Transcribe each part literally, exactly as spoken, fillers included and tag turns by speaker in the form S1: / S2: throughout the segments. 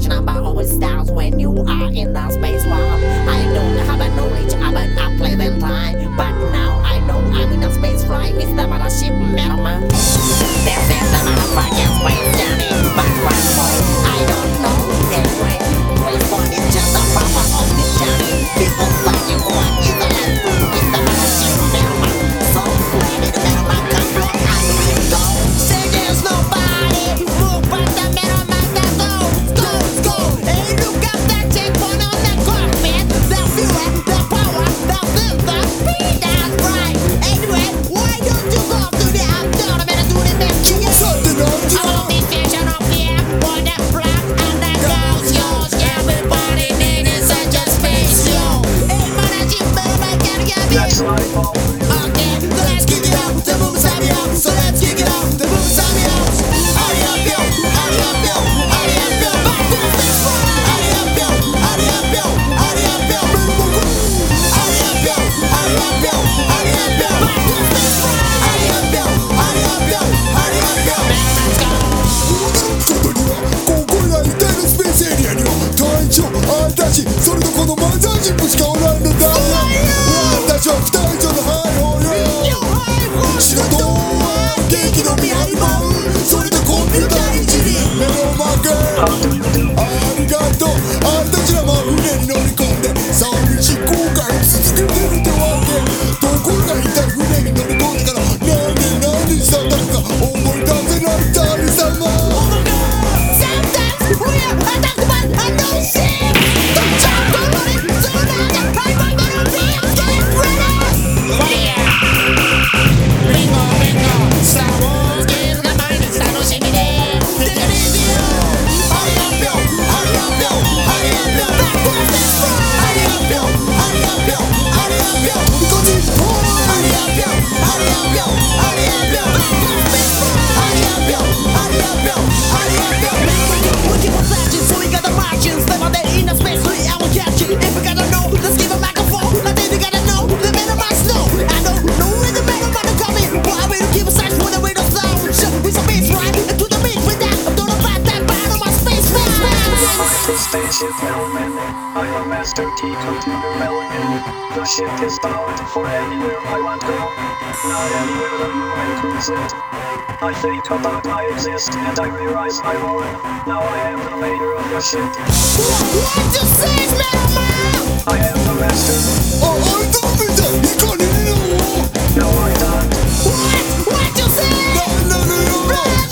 S1: such number of stars when you are in the space warp. I don't have a knowledge about a pleasant time, but now I know I'm in a space flight with the mothership Metalman. This is the motherfucking space journey, but one more I don't know. Anyway, respawn is just the purpose of this journey. People searching for what is the life through with the mothership Metalman. So where did Metalman come from? I really don't. Say there's nobody move but the Metalman that goes, goes, goes. Hey, look at that checkpoint on the cockpit. The fuel, the power, the filter, speed, that's right. Anyway, why don't you go to the outdoor and do the best you can? All the vision of fear, for the black and the girls, yours. Everybody needing such a space, yo. Hey, mothership Metalman, gotta get me.
S2: That's right, Paul.
S1: Okay, so let's kick it out. The boom sign me out. So let's kick it out. The boom sign me out. Hurry up, yo. Hurry up, yo. Hurry up, yo. Back to the space flight. Hurry up, yo. Hurry up, yo. Hurry up, yo. Hurry up, yo. Hurry up, yo. Hurry up, yo. Back to the space flight. Hurry up, yo. Hurry up, yo. Hurry up, yo. Let's go.
S3: 外にはここら一帯のスペースエリアには隊長あんたちそれとこのマザージップしかおらんのだよ。私は副隊長のハイホーよ。仕事は元気の見合いもそれとコンピューターいじり目の前ありがとう。あんたちらは船に乗り込んで寂しい後悔を続けてるってわけ。ところが一体船に乗り込んでからなんで何にしたんだか思い出せない二人様。
S1: Sometimes we are attacked by unknown ship. Don't jump, don't run it, so now the time I'm gonna be get ready. Fire! Bingo, bingo. Star Warsゲームが毎日楽しみで出てるよ。Hurry up, yo. Hurry up, yo. Hurry up, yo. Back to the space flight. Hurry up, yo. Hurry up, yo. Hurry up, yo. Hurry up, yo. Hurry up, yo. Hurry up, yo. Back to the space flight. Hurry up, yo. Hurry up, yo. Hurry up, yo. We keep on searching, so we got the margins. Never there in the space, we are catching. If we gotta know, let's give a microphone. I think we gotta know the Metalman snow. I don't know where the Metalman are coming. Why we don't keep a search for the way to sound? With some bass right and to the beat with that. I'm gonna fight that battle, my space man.
S2: Spaceship Metalman. I'm a master key computer Metalman. The ship is powered for anywhere I want go. Not anywhere that you might cruise it. I think about I exist and I realize I won. Now I am the leader of the ship.
S1: What you say, Metalman?
S2: I am the master.
S3: あ、あんたみたいにかにいるの
S2: No, I don't.
S1: What? What you say?
S3: なんなのよ。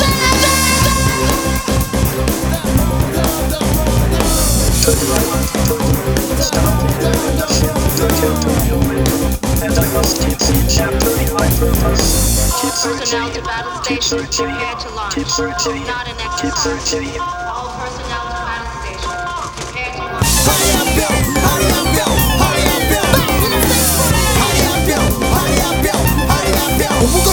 S2: To do I want to do. Stop leading the ship to kill two human. And I must keep capturing my purpose. Keep searching.
S4: Personnel to battle
S2: Keep
S4: station.
S2: searching.
S4: Prepare to launch.
S2: Keep searching.
S4: Not an
S2: Keep
S4: exercise.
S2: searching.
S4: All personnel to battle station. Prepare to launch.
S1: Hurry up, yo. Hurry up, yo. Hurry up, yo. Back to the space flight. Hurry up, yo. Hurry up, yo. Hurry up, yo.